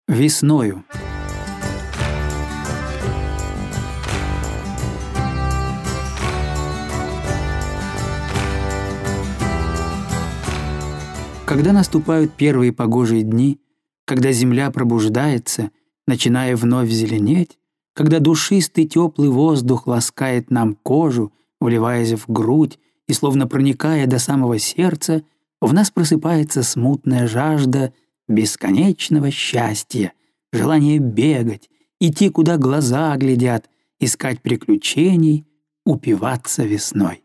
Весною. Когда наступают первые погожие дни, когда земля пробуждается, начиная вновь зеленеть, когда душистый теплый воздух ласкает нам кожу, вливаясь в грудь и словно проникая до самого сердца, в нас просыпается смутная жажда бесконечного счастья, желание бегать, идти, куда глаза глядят, искать приключений, упиваться весной.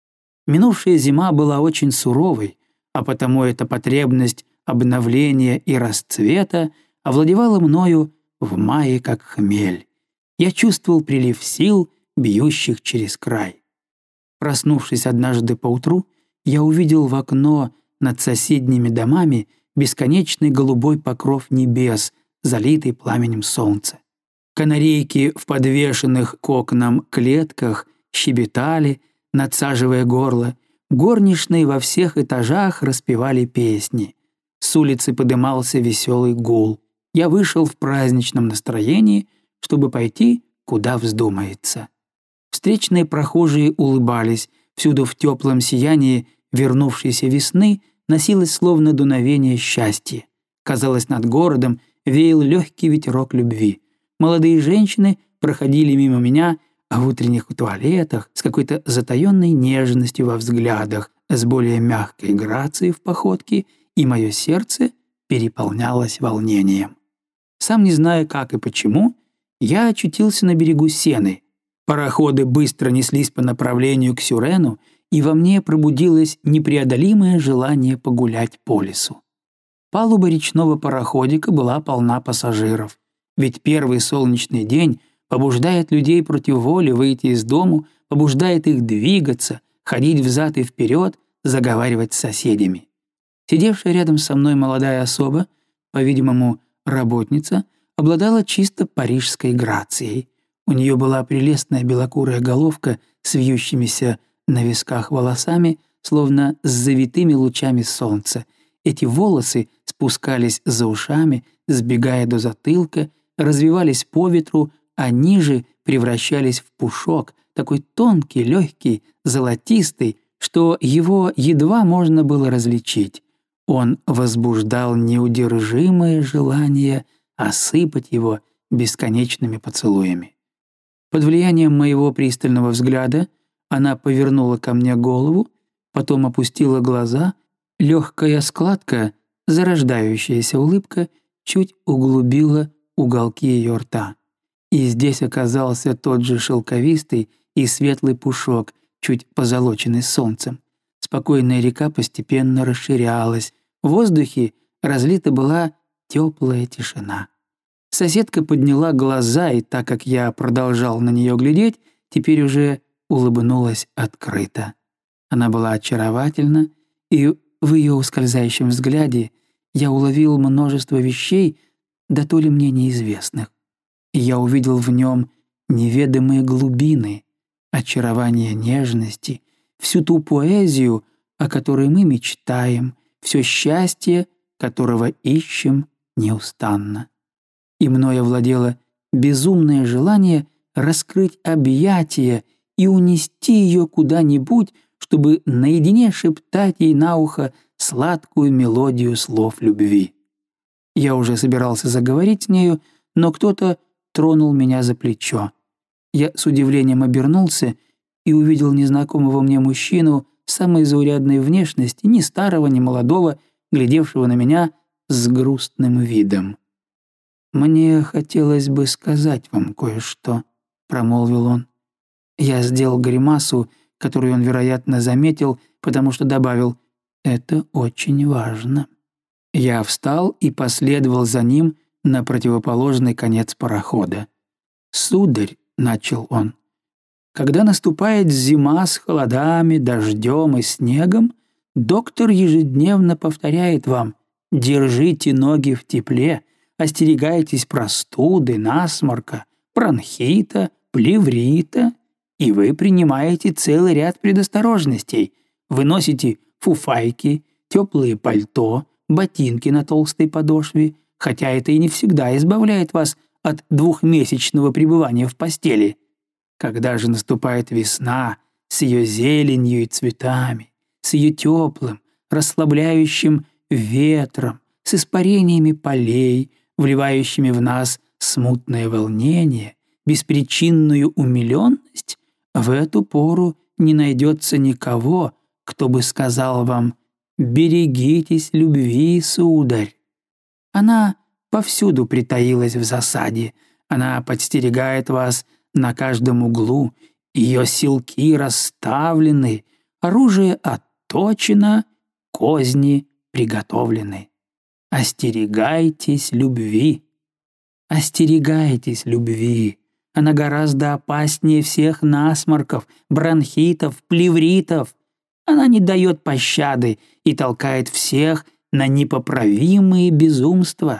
Минувшая зима была очень суровой, а потому эта потребность обновления и расцвета овладевала мною в мае как хмель. Я чувствовал прилив сил, бьющих через край. Проснувшись однажды поутру, я увидел в окно над соседними домами бесконечный голубой покров небес, залитый пламенем солнца. Канарейки в подвешенных к окнам клетках щебетали, надсаживая горло. Горничные во всех этажах распевали песни. С улицы подымался веселый гул. Я вышел в праздничном настроении, чтобы пойти, куда вздумается. Встречные прохожие улыбались, всюду в теплом сиянии вернувшейся весны носилось словно дуновение счастья. Казалось, над городом веял легкий ветерок любви. Молодые женщины проходили мимо меня, а в утренних туалетах с какой-то затаенной нежностью во взглядах, с более мягкой грацией в походке, и мое сердце переполнялось волнением. Сам не зная, как и почему, я очутился на берегу Сены. Пароходы быстро неслись по направлению к Сюрену, и во мне пробудилось непреодолимое желание погулять по лесу. Палуба речного пароходика была полна пассажиров, ведь первый солнечный день побуждает людей против воли выйти из дому, побуждает их двигаться, ходить взад и вперед, заговаривать с соседями. Сидевшая рядом со мной молодая особа, по-видимому, работница, обладала чисто парижской грацией. У нее была прелестная белокурая головка с вьющимися на висках волосами, словно с завитыми лучами солнца. Эти волосы спускались за ушами, сбегая до затылка, развивались по ветру, а ниже превращались в пушок, такой тонкий, легкий, золотистый, что его едва можно было различить. Он возбуждал неудержимое желание осыпать его бесконечными поцелуями. Под влиянием моего пристального взгляда она повернула ко мне голову, потом опустила глаза, легкая складка, зарождающаяся улыбка, чуть углубила уголки ее рта. И здесь оказался тот же шелковистый и светлый пушок, чуть позолоченный солнцем. Спокойная река постепенно расширялась, в воздухе разлита была теплая тишина. Соседка подняла глаза, и так как я продолжал на нее глядеть, теперь уже улыбнулась открыто. Она была очаровательна, и в ее ускользающем взгляде я уловил множество вещей, да то ли мне неизвестных. И я увидел в нем неведомые глубины, очарование нежности, всю ту поэзию, о которой мы мечтаем, все счастье, которого ищем неустанно. И мною овладело безумное желание раскрыть объятия и унести ее куда-нибудь, чтобы наедине шептать ей на ухо сладкую мелодию слов любви. Я уже собирался заговорить с нею, но кто-то тронул меня за плечо. Я с удивлением обернулся и увидел незнакомого мне мужчину самой заурядной внешности, ни старого, ни молодого, глядевшего на меня с грустным видом. «Мне хотелось бы сказать вам кое-что», — промолвил он. Я сделал гримасу, которую он, вероятно, заметил, потому что добавил: «Это очень важно». Я встал и последовал за ним на противоположный конец парохода. «Сударь», — начал он, — «когда наступает зима с холодами, дождем и снегом, доктор ежедневно повторяет вам: держите ноги в тепле, остерегайтесь простуды, насморка, бронхита, плеврита, и вы принимаете целый ряд предосторожностей. Вы носите фуфайки, теплые пальто, ботинки на толстой подошве, хотя это и не всегда избавляет вас от двухмесячного пребывания в постели. Когда же наступает весна с ее зеленью и цветами, с ее теплым, расслабляющим ветром, с испарениями полей, вливающими в нас смутное волнение, беспричинную умиленность, в эту пору не найдется никого, кто бы сказал вам «берегитесь любви, сударь». Она повсюду притаилась в засаде, она подстерегает вас на каждом углу, ее силки расставлены, оружие отточено, козни приготовлены. Остерегайтесь любви. Остерегайтесь любви. Она гораздо опаснее всех насморков, бронхитов, плевритов. Она не дает пощады и толкает всех на непоправимые безумства.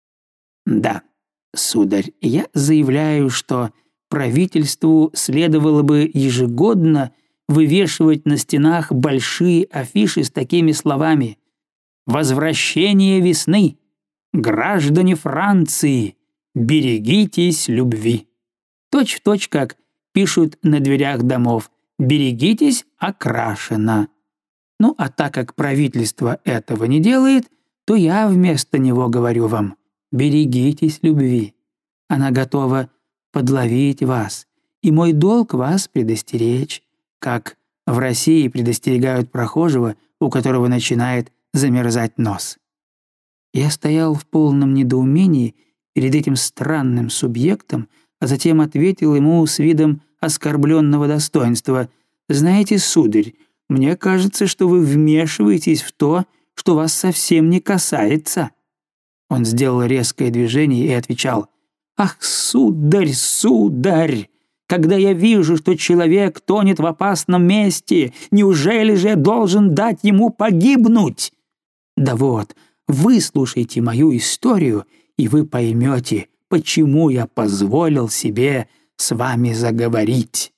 Да, сударь, я заявляю, что правительству следовало бы ежегодно вывешивать на стенах большие афиши с такими словами: «Возвращение весны! Граждане Франции! Берегитесь любви!» Точь-в-точь, как пишут на дверях домов: «Берегитесь, окрашено». Ну, а так как правительство этого не делает, то я вместо него говорю вам: берегитесь любви. Она готова подловить вас, и мой долг вас предостеречь, как в России предостерегают прохожего, у которого начинает замерзать нос. Я стоял в полном недоумении перед этим странным субъектом, а затем ответил ему с видом оскорбленного достоинства: «Знаете, сударь, мне кажется, что вы вмешиваетесь в то, что вас совсем не касается». Он сделал резкое движение и отвечал: «Ах, сударь, сударь! Когда я вижу, что человек тонет в опасном месте, неужели же я должен дать ему погибнуть? Да вот, выслушайте мою историю, и вы поймете, почему я позволил себе с вами заговорить».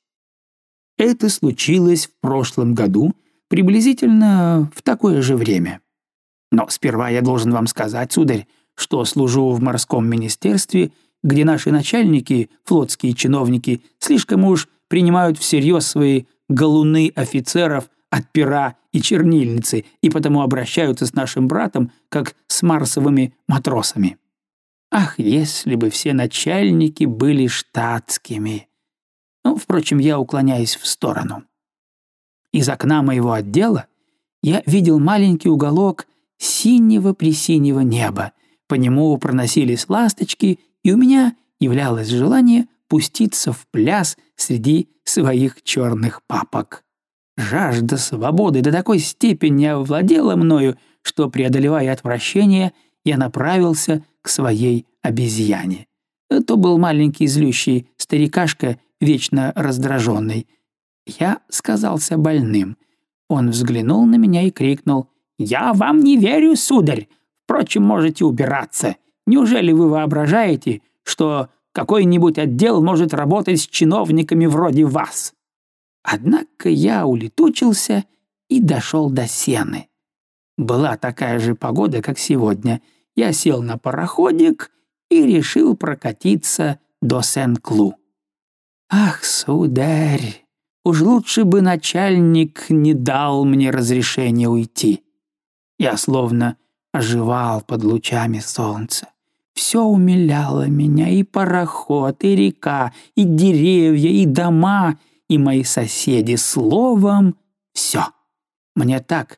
Это случилось в прошлом году, приблизительно в такое же время. Но сперва я должен вам сказать, сударь, что служу в морском министерстве, где наши начальники, флотские чиновники, слишком уж принимают всерьез свои галуны офицеров от пера и чернильницы и потому обращаются с нашим братом, как с марсовыми матросами. Ах, если бы все начальники были штатскими! Ну, впрочем, я уклоняюсь в сторону. Из окна моего отдела я видел маленький уголок синего-пресинего неба. По нему проносились ласточки, и у меня являлось желание пуститься в пляс среди своих черных папок. Жажда свободы до такой степени овладела мною, что, преодолевая отвращение, я направился к своей обезьяне. То был маленький злющий старикашка, вечно раздраженный. Я сказался больным. Он взглянул на меня и крикнул: «Я вам не верю, сударь! Впрочем, можете убираться. Неужели вы воображаете, что какой-нибудь отдел может работать с чиновниками вроде вас?» Однако я улетучился и дошел до Сены. Была такая же погода, как сегодня. Я сел на пароходик и решил прокатиться до Сен-Клу. Ах, сударь, уж лучше бы начальник не дал мне разрешения уйти. Я словно оживал под лучами солнца. Все умиляло меня: и пароход, и река, и деревья, и дома, и мои соседи. Словом, все. Мне так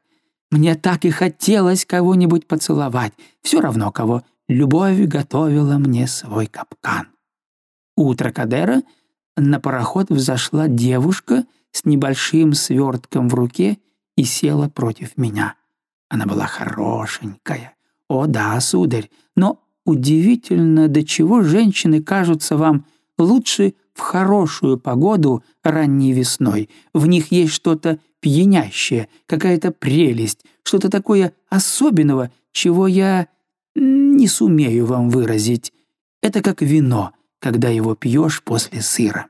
и хотелось кого-нибудь поцеловать, все равно кого. Любовь готовила мне свой капкан. У Трокадеро на пароход взошла девушка с небольшим свертком в руке и села против меня. Она была хорошенькая. О да, сударь, но удивительно, до чего женщины кажутся вам лучше в хорошую погоду ранней весной. В них есть что-то пьянящее, какая-то прелесть, что-то такое особенного, чего я не сумею вам выразить. Это как вино, когда его пьешь после сыра.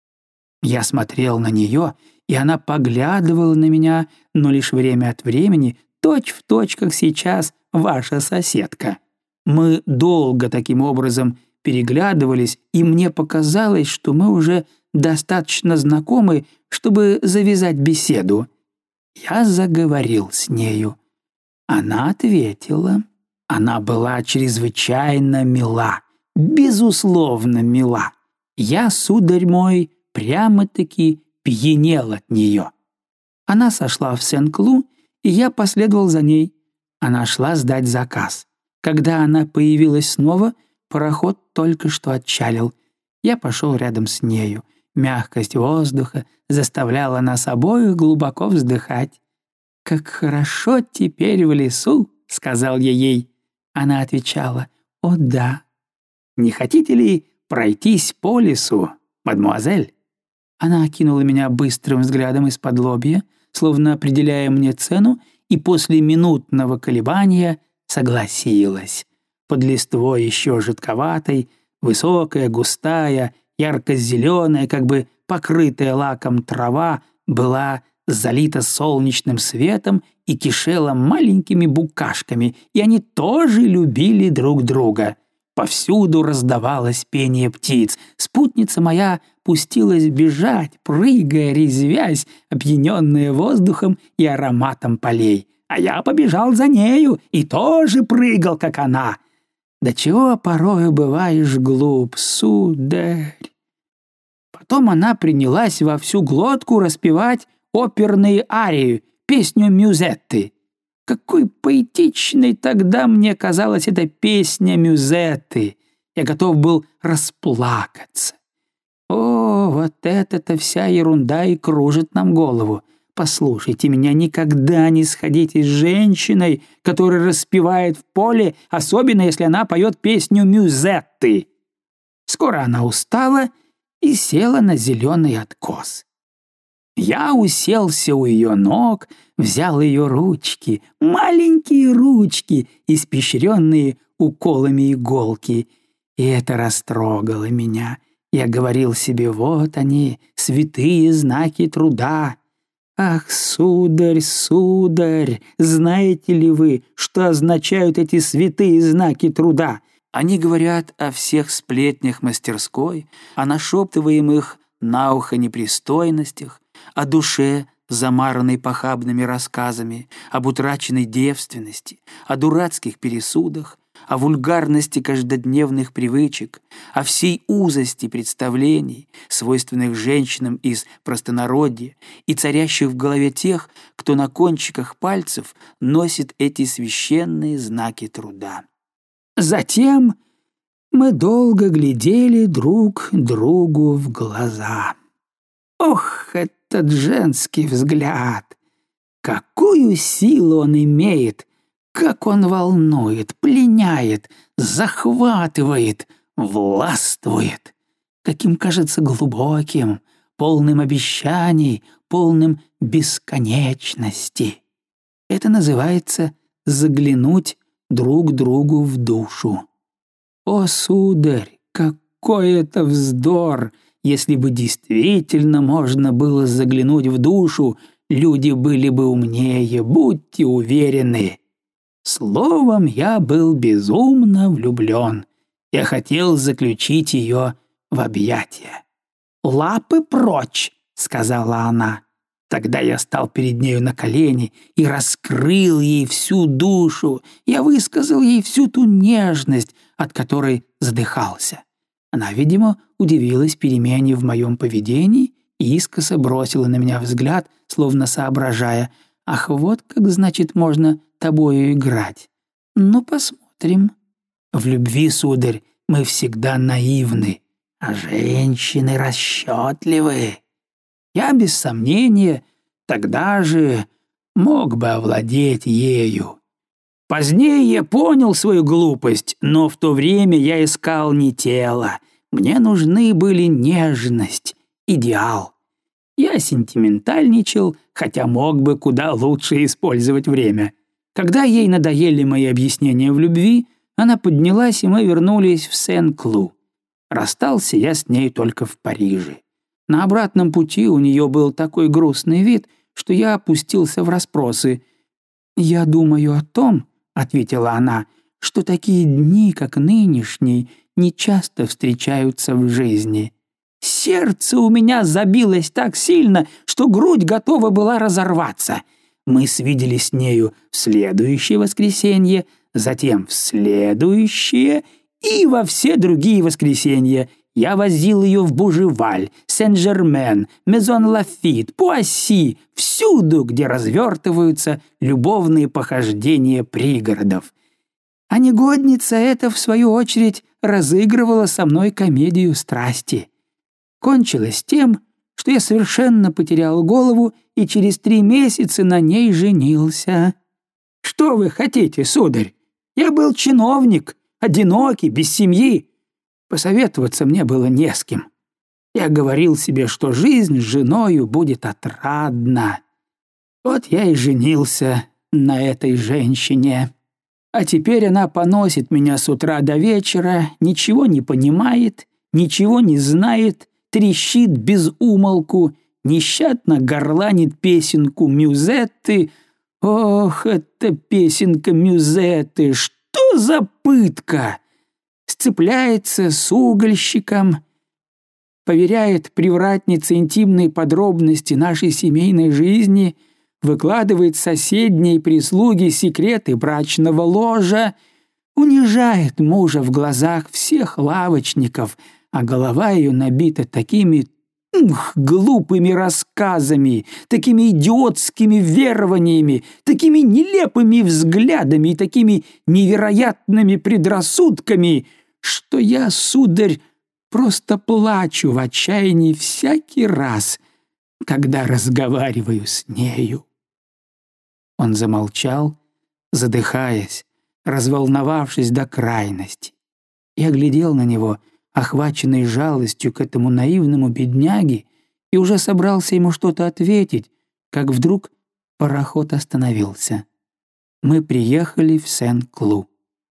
Я смотрел на нее, и она поглядывала на меня, но лишь время от времени, точь-в-точь, как сейчас ваша соседка. Мы долго таким образом переглядывались, и мне показалось, что мы уже достаточно знакомы, чтобы завязать беседу. Я заговорил с нею. Она ответила. Она была чрезвычайно мила, безусловно мила. Я, сударь мой, прямо-таки пьянел от нее. Она сошла в Сен-Клу, и я последовал за ней. Она шла сдать заказ. Когда она появилась снова, пароход только что отчалил. Я пошел рядом с нею. Мягкость воздуха заставляла нас обоих глубоко вздыхать. «Как хорошо теперь в лесу», — сказал я ей. Она отвечала: «О, да». «Не хотите ли пройтись по лесу, мадемуазель?» Она окинула меня быстрым взглядом из-под лобья, словно определяя мне цену, и после минутного колебания согласилась. Под листвой еще жидковатой, высокая, густая, ярко-зеленая, как бы покрытая лаком трава была залита солнечным светом и кишела маленькими букашками, и они тоже любили друг друга. Повсюду раздавалось пение птиц. Спутница моя пустилась бежать, прыгая, резвясь, опьяненная воздухом и ароматом полей. А я побежал за нею и тоже прыгал, как она. До чего порою бываешь глуп, сударь. Потом она принялась во всю глотку распевать оперные арии, песню Мюзетты. Какой поэтичной тогда мне казалась эта песня Мюзетты. Я готов был расплакаться. О, вот это-то вся ерунда и кружит нам голову. Послушайте меня, никогда не сходите с женщиной, которая распевает в поле, особенно если она поет песню Мюзетты. Скоро она устала и села на зеленый откос. Я уселся у ее ног, взял ее ручки, маленькие ручки, испещренные уколами иголки, и это растрогало меня. Я говорил себе: вот они, святые знаки труда. Ах, сударь, сударь, знаете ли вы, что означают эти святые знаки труда? Они говорят о всех сплетнях мастерской, о нашептываемых на ухо непристойностях, о душе, замаранной похабными рассказами, об утраченной девственности, о дурацких пересудах, о вульгарности каждодневных привычек, о всей узости представлений, свойственных женщинам из простонародья и царящих в голове тех, кто на кончиках пальцев носит эти священные знаки труда. Затем мы долго глядели друг другу в глаза. Ох, этот женский взгляд! Какую силу он имеет! Как он волнует, пленяет, захватывает, властвует! Каким кажется глубоким, полным обещаний, полным бесконечности! Это называется заглянуть друг другу в душу. О, сударь, какой это вздор! Если бы действительно можно было заглянуть в душу, люди были бы умнее, будьте уверены. Словом, я был безумно влюблен. Я хотел заключить ее в объятия. «Лапы прочь!» — сказала она. Тогда я стал перед нею на колени и раскрыл ей всю душу. Я высказал ей всю ту нежность, от которой задыхался. Она, видимо, удивилась перемене в моем поведении и искоса бросила на меня взгляд, словно соображая: «Ах, вот как, значит, можно тобою играть. Ну, посмотрим». В любви, сударь, мы всегда наивны, а женщины расчетливы. Я, без сомнения, тогда же мог бы овладеть ею. Позднее я понял свою глупость, но в то время я искал не тело. Мне нужны были нежность, идеал. Я сентиментальничал, хотя мог бы куда лучше использовать время. Когда ей надоели мои объяснения в любви, она поднялась, и мы вернулись в Сен-Клу. Расстался я с ней только в Париже. На обратном пути у нее был такой грустный вид, что я опустился в расспросы. «Я думаю о том, — ответила она, что такие дни, как нынешний, нечасто встречаются в жизни. Сердце у меня забилось так сильно, что грудь готова была разорваться. Мы свиделись с нею в следующее воскресенье, затем в следующее и во все другие воскресенья. Я возил ее в Бужеваль, Сен-Жермен, Мезон-Лафит, Пуасси, всюду, где развертываются любовные похождения пригородов. А негодница эта, в свою очередь, разыгрывала со мной комедию страсти. Кончилось тем, что я совершенно потерял голову и через 3 месяца на ней женился. Что вы хотите, сударь? Я был чиновник, одинокий, без семьи. Посоветоваться мне было не с кем. Я говорил себе, что жизнь с женою будет отрадна. Вот я и женился на этой женщине. А теперь она поносит меня с утра до вечера, ничего не понимает, ничего не знает, трещит без умолку, нещадно горланит песенку Мюзетты. Ох, эта песенка Мюзетты, что за пытка! Сцепляется с угольщиком, поверяет привратнице интимные подробности нашей семейной жизни, выкладывает соседней прислуге секреты брачного ложа, унижает мужа в глазах всех лавочников, а голова ее набита такими глупыми рассказами, такими идиотскими верованиями, такими нелепыми взглядами и такими невероятными предрассудками, что я, сударь, просто плачу в отчаянии всякий раз, когда разговариваю с нею. Он замолчал, задыхаясь, разволновавшись до крайности. Я глядел на него, охваченный жалостью к этому наивному бедняге, и уже собрался ему что-то ответить, как вдруг пароход остановился. Мы приехали в Сен-Клу.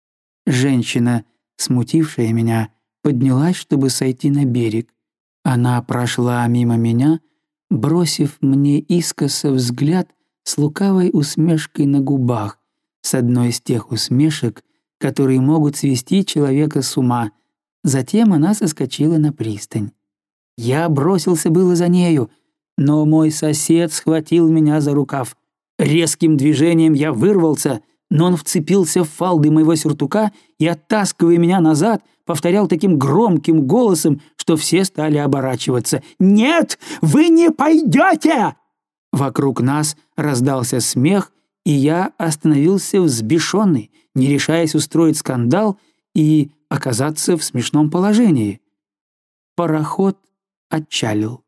Женщина, смутившая меня, поднялась, чтобы сойти на берег. Она прошла мимо меня, бросив мне искоса взгляд с лукавой усмешкой на губах, с одной из тех усмешек, которые могут свести человека с ума. Затем она соскочила на пристань. Я бросился было за нею, но мой сосед схватил меня за рукав. Резким движением я вырвался, но он вцепился в фалды моего сюртука и, оттаскивая меня назад, повторял таким громким голосом, что все стали оборачиваться. «Нет, вы не пойдете!» Вокруг нас раздался смех, и я остановился взбешенный, не решаясь устроить скандал и оказаться в смешном положении. Пароход отчалил.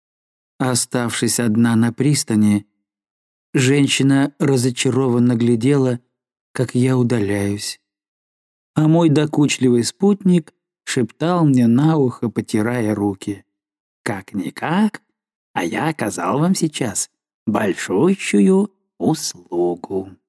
Оставшись одна на пристани, женщина разочарованно глядела, как я удаляюсь. А мой докучливый спутник шептал мне на ухо, потирая руки. «Как-никак, а я оказал вам сейчас большущую услугу».